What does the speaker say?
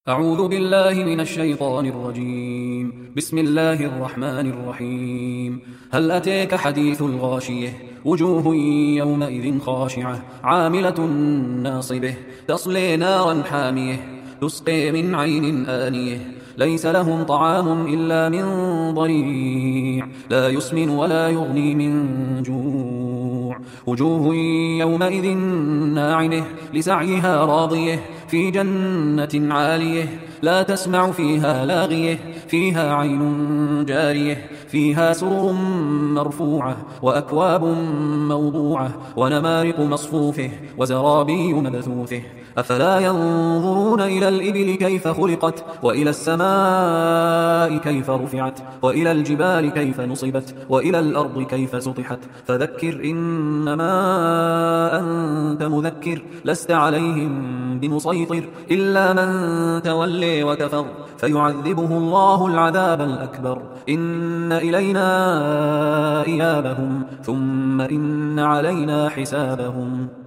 أعوذ بالله من الشيطان الرجيم. بسم الله الرحمن الرحيم. هل أتيك حديث الغاشية؟ وجوه يومئذ خاشعة عاملة ناصبة تصلي نارا حامية تسقي من عين آنية ليس لهم طعام إلا من ضريع لا يسمن ولا يغني من جوع. وجوه يومئذ ناعمة لسعيها راضية في جنة عالية لا تسمع فيها لاغية فيها عين جارية فيها سرر مرفوعة وأكواب موضوعة ونمارق مصفوفة وزرابي مبثوثة. أفلا ينظرون إلى الإبل كيف خلقت وإلى السماء كيف رفعت وإلى الجبال كيف نصبت وإلى الأرض كيف سطحت. فذكر إنما أنت مذكر لست عليهم بمسيطر إلا من تولي وكفر فيعذبه الله العذاب الأكبر. إن إلينا إيابهم ثم إن علينا حسابهم.